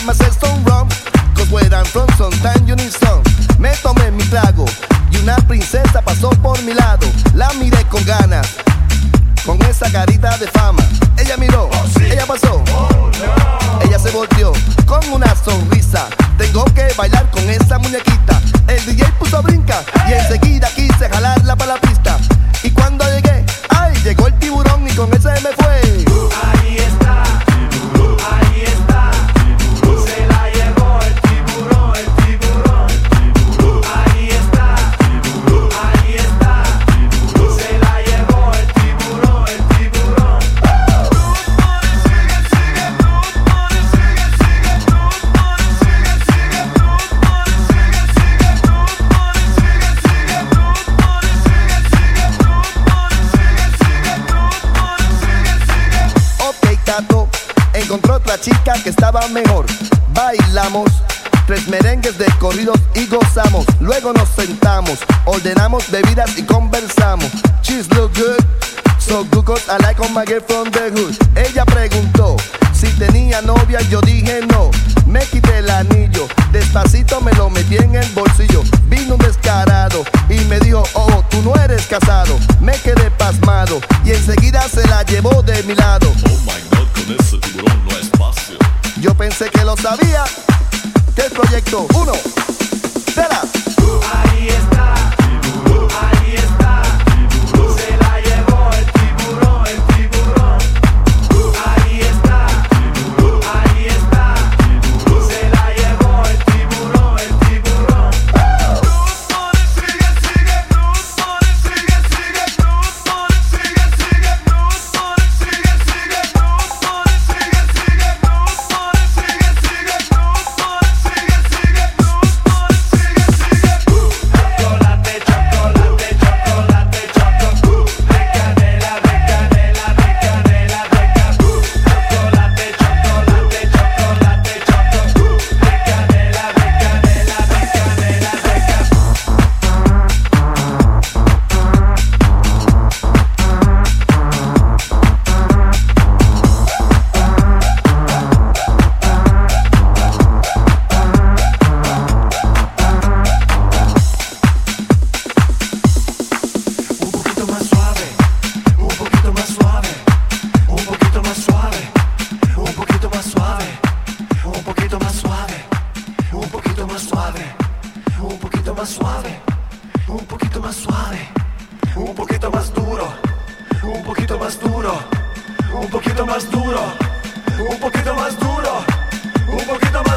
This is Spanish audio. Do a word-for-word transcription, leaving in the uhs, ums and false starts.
myself some rum, cause where I'm from sometimes you need some. Me tomé mi trago y una princesa pasó por mi lado. La miré con ganas, con esa carita de fama. Ella miró, oh, sí. Ella pasó, oh, no. Ella se volteó con una sonrisa. Tengo que bailar con esa muñequita. El D J puso a brincar y enseguida quise jalarla para la pista. Y cuando llegué, ay, llegó el tiburón y con ese me fue. Ahí está, ahí está. Se la llevó el tiburón, el tiburón. Ahí está, ahí está. Se la llevó el tiburón, el tiburón. Sigue, sigue, sigue, sigue, sigue, sigue, sigue, sigue, Ok, Tato, encontró otra chica que estaba mejor. Bailamos tres merengues de corridos y gozamos. Luego nos sentamos, ordenamos bebidas y conversamos. She's look good, so good cause I like all my girl from the hood. Ella preguntó si tenía novia, yo dije no. Me quité el anillo, despacito me lo metí en el bolsillo. Vino un descarado y me dijo, oh, tú no eres casado. Me quedé pasmado y enseguida se la llevó de mi lado. Oh my God, con ese tiburón no hay espacio. Yo pensé que lo sabía, que el proyecto uno de la. ahí está, ahí está. Se la llevó el tiburón, el tiburón. Ahí está, ahí está. Se la llevó el tiburón, el tiburón. Sigue, sigue, sigue, sigue, sigue, sigue, sigue, sigue, sigue, sigue, sigue, chocolate, chocolate, chocolate, choco, de canela, de canela, de canela, de café. Chocolate, chocolate, chocolate, choco, de canela, de canela, de canela, de café. Un poquito más suave, un poquito más suave, un poquito más suave, un poquito más suave, un poquito más suave, un poquito más suave, un poquito más suave, un poquito más suave, un poquito más duro, un poquito más duro, un poquito más duro, un poquito más duro, un poquito más